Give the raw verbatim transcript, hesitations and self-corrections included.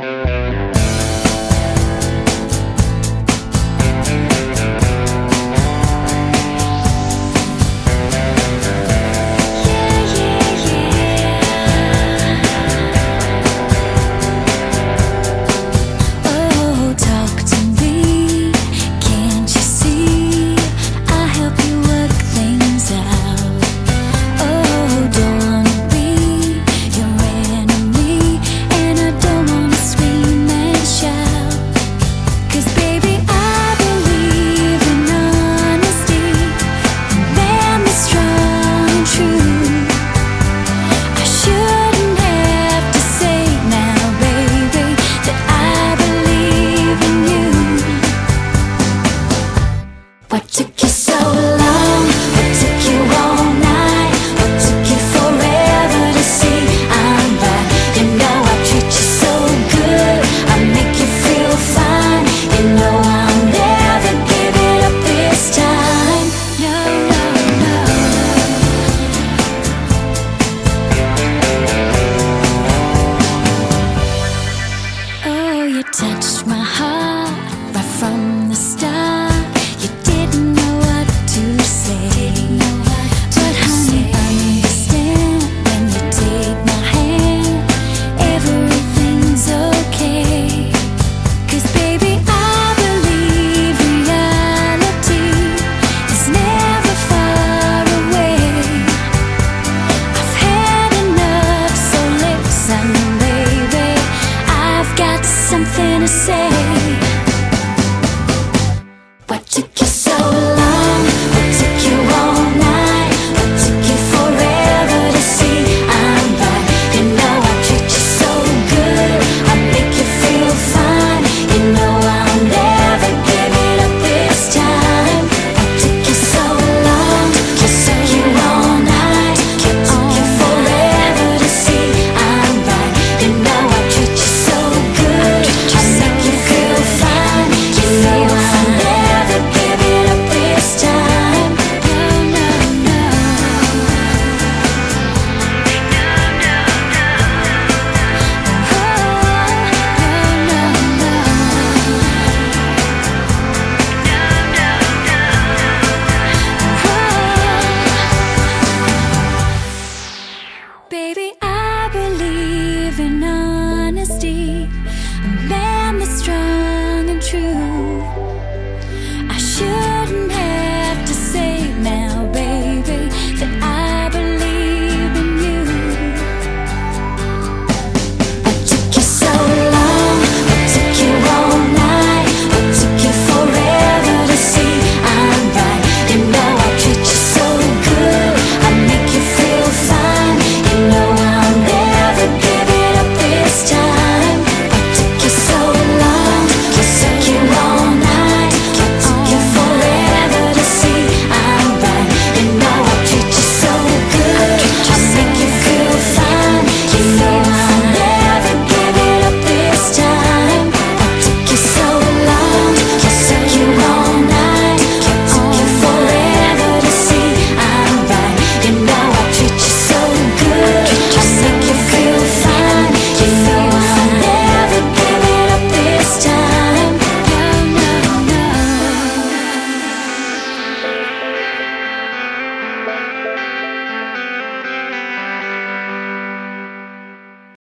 What took you so long? What took you all night? What took you forever to see I'm right? You know I treat you so good, I make you feel fine. You know I'll never give it up this time. No, no, no. Oh, you touched my heart right from the start. You didn't know what to say, but honey, understand when you take my hand, everything's okay. 'Cause baby, I believe reality is never far away. I've had enough, so listen, baby, I've got something to say.